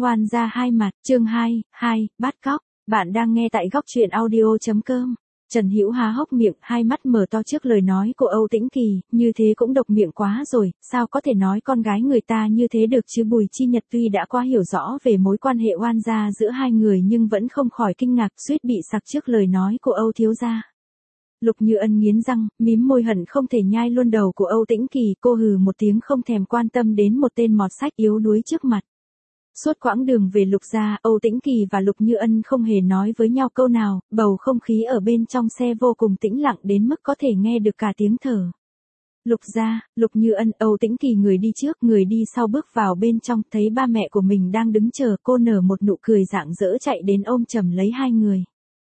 Oan gia hai mặt, chương 2, bắt cóc. Bạn đang nghe tại góc truyện audio.com. Trần Hữu há hốc miệng, hai mắt mở to trước lời nói của Âu Tĩnh Kỳ, như thế cũng độc miệng quá rồi, sao có thể nói con gái người ta như thế được chứ. Bùi Chi Nhật tuy đã quá hiểu rõ về mối quan hệ oan gia giữa hai người nhưng vẫn không khỏi kinh ngạc, suýt bị sặc trước lời nói của Âu thiếu gia. Lục Như Ân nghiến răng, mím môi hận không thể nhai luôn đầu của Âu Tĩnh Kỳ, cô hừ một tiếng không thèm quan tâm đến một tên mọt sách yếu đuối trước mặt. Suốt quãng đường về Lục gia, Âu Tĩnh Kỳ và Lục Như Ân không hề nói với nhau câu nào, bầu không khí ở bên trong xe vô cùng tĩnh lặng đến mức có thể nghe được cả tiếng thở. Lục gia, Lục Như Ân, Âu Tĩnh Kỳ người đi trước, người đi sau bước vào bên trong, thấy ba mẹ của mình đang đứng chờ, cô nở một nụ cười rạng rỡ chạy đến ôm chầm lấy hai người.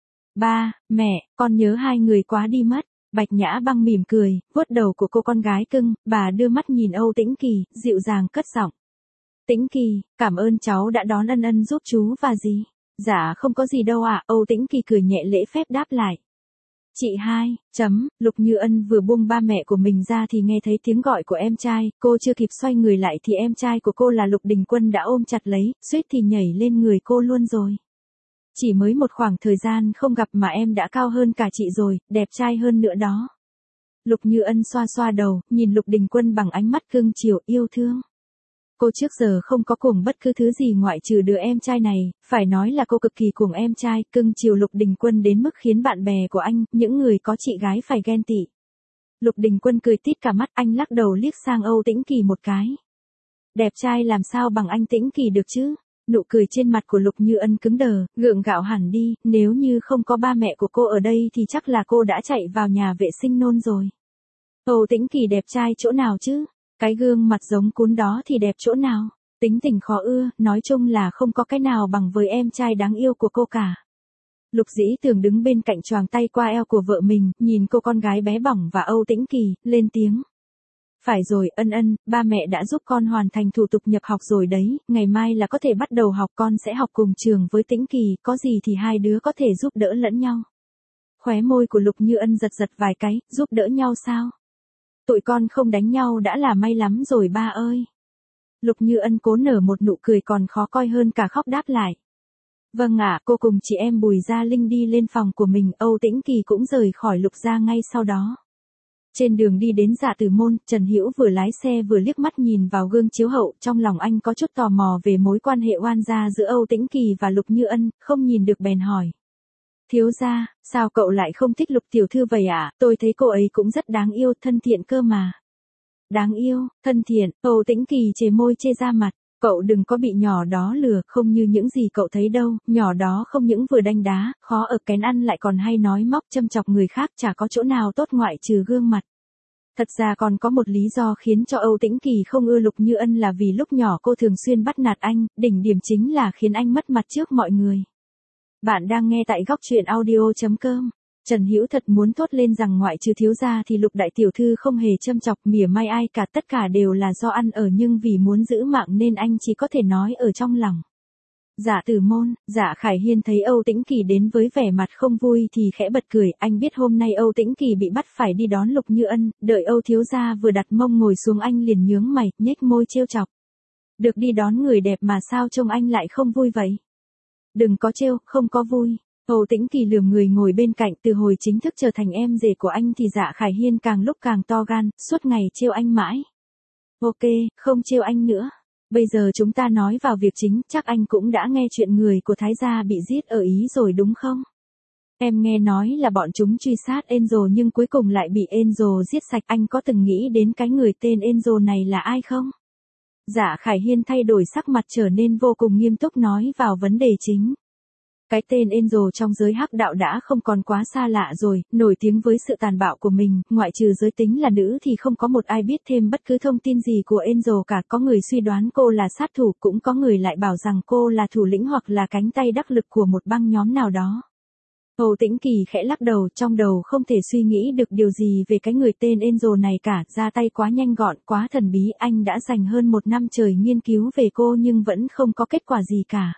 Ba, mẹ, con nhớ hai người quá đi mất. Bạch Nhã Băng mỉm cười, vuốt đầu của cô con gái cưng, bà đưa mắt nhìn Âu Tĩnh Kỳ, dịu dàng cất giọng. Tĩnh Kỳ, cảm ơn cháu đã đón Ân Ân giúp chú và gì. Dạ không có gì đâu ạ, Âu Tĩnh Kỳ cười nhẹ lễ phép đáp lại. Chị hai, Lục Như Ân vừa buông ba mẹ của mình ra thì nghe thấy tiếng gọi của em trai, cô chưa kịp xoay người lại thì em trai của cô là Lục Đình Quân đã ôm chặt lấy, suýt thì nhảy lên người cô luôn rồi. Chỉ mới một khoảng thời gian không gặp mà em đã cao hơn cả chị rồi, đẹp trai hơn nữa đó. Lục Như Ân xoa xoa đầu, nhìn Lục Đình Quân bằng ánh mắt cưng chiều yêu thương. Cô trước giờ không có cuồng bất cứ thứ gì ngoại trừ đứa em trai này, phải nói là cô cực kỳ cuồng em trai, cưng chiều Lục Đình Quân đến mức khiến bạn bè của anh, những người có chị gái phải ghen tị. Lục Đình Quân cười tít cả mắt, anh lắc đầu liếc sang Âu Tĩnh Kỳ một cái. Đẹp trai làm sao bằng anh Tĩnh Kỳ được chứ? Nụ cười trên mặt của Lục Như Ân cứng đờ, gượng gạo hẳn đi, nếu như không có ba mẹ của cô ở đây thì chắc là cô đã chạy vào nhà vệ sinh nôn rồi. Âu Tĩnh Kỳ đẹp trai chỗ nào chứ? Cái gương mặt giống cún đó thì đẹp chỗ nào? Tính tình khó ưa, nói chung là không có cái nào bằng với em trai đáng yêu của cô cả. Lục Dĩ Tường đứng bên cạnh choàng tay qua eo của vợ mình, nhìn cô con gái bé bỏng và Âu Tĩnh Kỳ, lên tiếng. Phải rồi, Ân Ân, ba mẹ đã giúp con hoàn thành thủ tục nhập học rồi đấy, ngày mai là có thể bắt đầu học, con sẽ học cùng trường với Tĩnh Kỳ, có gì thì hai đứa có thể giúp đỡ lẫn nhau. Khóe môi của Lục Như Ân giật giật vài cái, giúp đỡ nhau sao? Tụi con không đánh nhau đã là may lắm rồi ba ơi. Lục Như Ân cố nở một nụ cười còn khó coi hơn cả khóc đáp lại. Vâng ạ, cô cùng chị em Bùi Gia Linh đi lên phòng của mình, Âu Tĩnh Kỳ cũng rời khỏi Lục gia ngay sau đó. Trên đường đi đến Dạ Tử Môn, Trần Hữu vừa lái xe vừa liếc mắt nhìn vào gương chiếu hậu, trong lòng anh có chút tò mò về mối quan hệ oan gia giữa Âu Tĩnh Kỳ và Lục Như Ân, không nhìn được bèn hỏi. Thiếu gia, sao cậu lại không thích Lục tiểu thư vậy ạ? Tôi thấy cô ấy cũng rất đáng yêu, thân thiện cơ mà. Đáng yêu, thân thiện, Âu Tĩnh Kỳ chề môi chê ra mặt. Cậu đừng có bị nhỏ đó lừa, không như những gì cậu thấy đâu, nhỏ đó không những vừa đanh đá, khó ở kén ăn lại còn hay nói móc châm chọc người khác, chả có chỗ nào tốt ngoại trừ gương mặt. Thật ra còn có một lý do khiến cho Âu Tĩnh Kỳ không ưa Lục Như Ân là vì lúc nhỏ cô thường xuyên bắt nạt anh, đỉnh điểm chính là khiến anh mất mặt trước mọi người. Bạn đang nghe tại góc truyện audio.com. Trần Hữu thật muốn thốt lên rằng ngoại trừ thiếu gia thì Lục đại tiểu thư không hề châm chọc mỉa mai ai cả, tất cả đều là do ăn ở, nhưng vì muốn giữ mạng nên anh chỉ có thể nói ở trong lòng. Dạ Tử Môn, Dạ Khải Hiên thấy Âu Tĩnh Kỳ đến với vẻ mặt không vui thì khẽ bật cười, anh biết hôm nay Âu Tĩnh Kỳ bị bắt phải đi đón Lục Như Ân, đợi Âu thiếu gia vừa đặt mông ngồi xuống anh liền nhướng mày, nhếch môi trêu chọc. Được đi đón người đẹp mà sao trông anh lại không vui vậy? Đừng có trêu, không có vui. Âu Tĩnh Kỳ lườm người ngồi bên cạnh, từ hồi chính thức trở thành em rể của anh thì Dạ Khải Hiên càng lúc càng to gan, suốt ngày trêu anh mãi. Ok, không trêu anh nữa. Bây giờ chúng ta nói vào việc chính, chắc anh cũng đã nghe chuyện người của Thái gia bị giết ở Ý rồi đúng không? Em nghe nói là bọn chúng truy sát Enzo nhưng cuối cùng lại bị Enzo giết sạch, anh có từng nghĩ đến cái người tên Enzo này là ai không? Dạ Khải Hiên thay đổi sắc mặt trở nên vô cùng nghiêm túc nói vào vấn đề chính. Cái tên Enzo trong giới hắc đạo đã không còn quá xa lạ rồi, nổi tiếng với sự tàn bạo của mình, ngoại trừ giới tính là nữ thì không có một ai biết thêm bất cứ thông tin gì của Enzo cả, có người suy đoán cô là sát thủ, cũng có người lại bảo rằng cô là thủ lĩnh hoặc là cánh tay đắc lực của một băng nhóm nào đó. Âu Tĩnh Kỳ khẽ lắc đầu, trong đầu không thể suy nghĩ được điều gì về cái người tên Enzo này cả, ra tay quá nhanh gọn, quá thần bí, anh đã dành hơn 1 năm trời nghiên cứu về cô nhưng vẫn không có kết quả gì cả.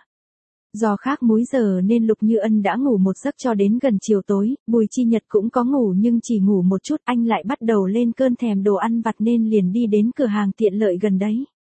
Do khác múi giờ nên Lục Như Ân đã ngủ một giấc cho đến gần chiều tối, Bùi Chi Nhật cũng có ngủ nhưng chỉ ngủ một chút, anh lại bắt đầu lên cơn thèm đồ ăn vặt nên liền đi đến cửa hàng tiện lợi gần đấy.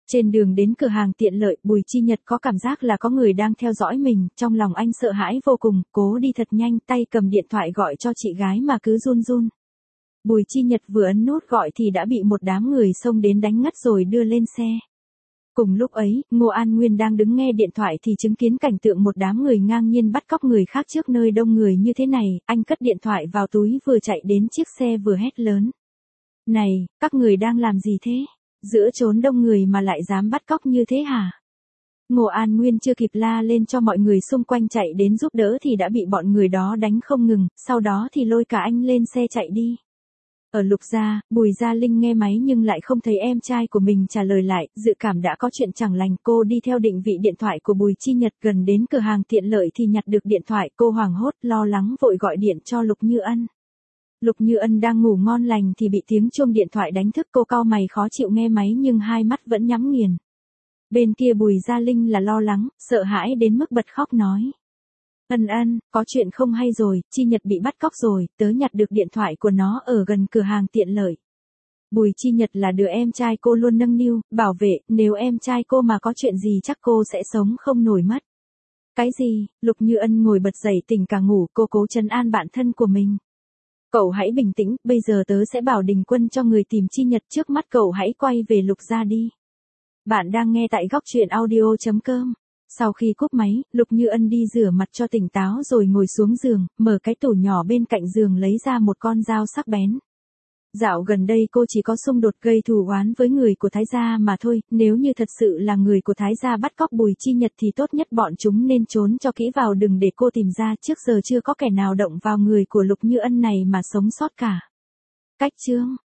Trên đường đến cửa hàng tiện lợi, Bùi Chi Nhật có cảm giác là có người đang theo dõi mình, trong lòng anh sợ hãi vô cùng, cố đi thật nhanh, tay cầm điện thoại gọi cho chị gái mà cứ run run. Bùi Chi Nhật vừa ấn nút gọi thì đã bị một đám người xông đến đánh ngất rồi đưa lên xe. Cùng lúc ấy, Ngô An Nguyên đang đứng nghe điện thoại thì chứng kiến cảnh tượng một đám người ngang nhiên bắt cóc người khác trước nơi đông người như thế này, anh cất điện thoại vào túi vừa chạy đến chiếc xe vừa hét lớn. Này, các người đang làm gì thế? Giữa chốn đông người mà lại dám bắt cóc như thế hả? Ngô An Nguyên chưa kịp la lên cho mọi người xung quanh chạy đến giúp đỡ thì đã bị bọn người đó đánh không ngừng, sau đó thì lôi cả anh lên xe chạy đi. Ở Lục Gia, Bùi Gia Linh nghe máy nhưng lại không thấy em trai của mình trả lời lại, dự cảm đã có chuyện chẳng lành. Cô đi theo định vị điện thoại của Bùi Chi Nhật, gần đến cửa hàng tiện lợi thì nhặt được điện thoại, cô hoảng hốt, lo lắng vội gọi điện cho Lục Như Ân. Lục Như Ân đang ngủ ngon lành thì bị tiếng chuông điện thoại đánh thức, cô cau mày khó chịu nghe máy nhưng hai mắt vẫn nhắm nghiền. Bên kia Bùi Gia Linh là lo lắng, sợ hãi đến mức bật khóc nói. Ân, có chuyện không hay rồi, Chi Nhật bị bắt cóc rồi, tớ nhặt được điện thoại của nó ở gần cửa hàng tiện lợi. Bùi Chi Nhật là đứa em trai cô luôn nâng niu, bảo vệ, nếu em trai cô mà có chuyện gì chắc cô sẽ sống không nổi mất. Cái gì? Lục Như Ân ngồi bật dậy tỉnh cả ngủ, cô cố trấn an bản thân của mình. Cậu hãy bình tĩnh, bây giờ tớ sẽ bảo Đình Quân cho người tìm Chi Nhật, trước mắt cậu hãy quay về Lục Gia đi. Bạn đang nghe tại góc truyện audio.com. Sau khi cúp máy, Lục Như Ân đi rửa mặt cho tỉnh táo rồi ngồi xuống giường, mở cái tủ nhỏ bên cạnh giường lấy ra một con dao sắc bén. Dạo gần đây cô chỉ có xung đột gây thù oán với người của Thái gia mà thôi, nếu như thật sự là người của Thái gia bắt cóc Bùi Chi Nhật thì tốt nhất bọn chúng nên trốn cho kỹ vào, đừng để cô tìm ra, trước giờ chưa có kẻ nào động vào người của Lục Như Ân này mà sống sót cả. Cách chương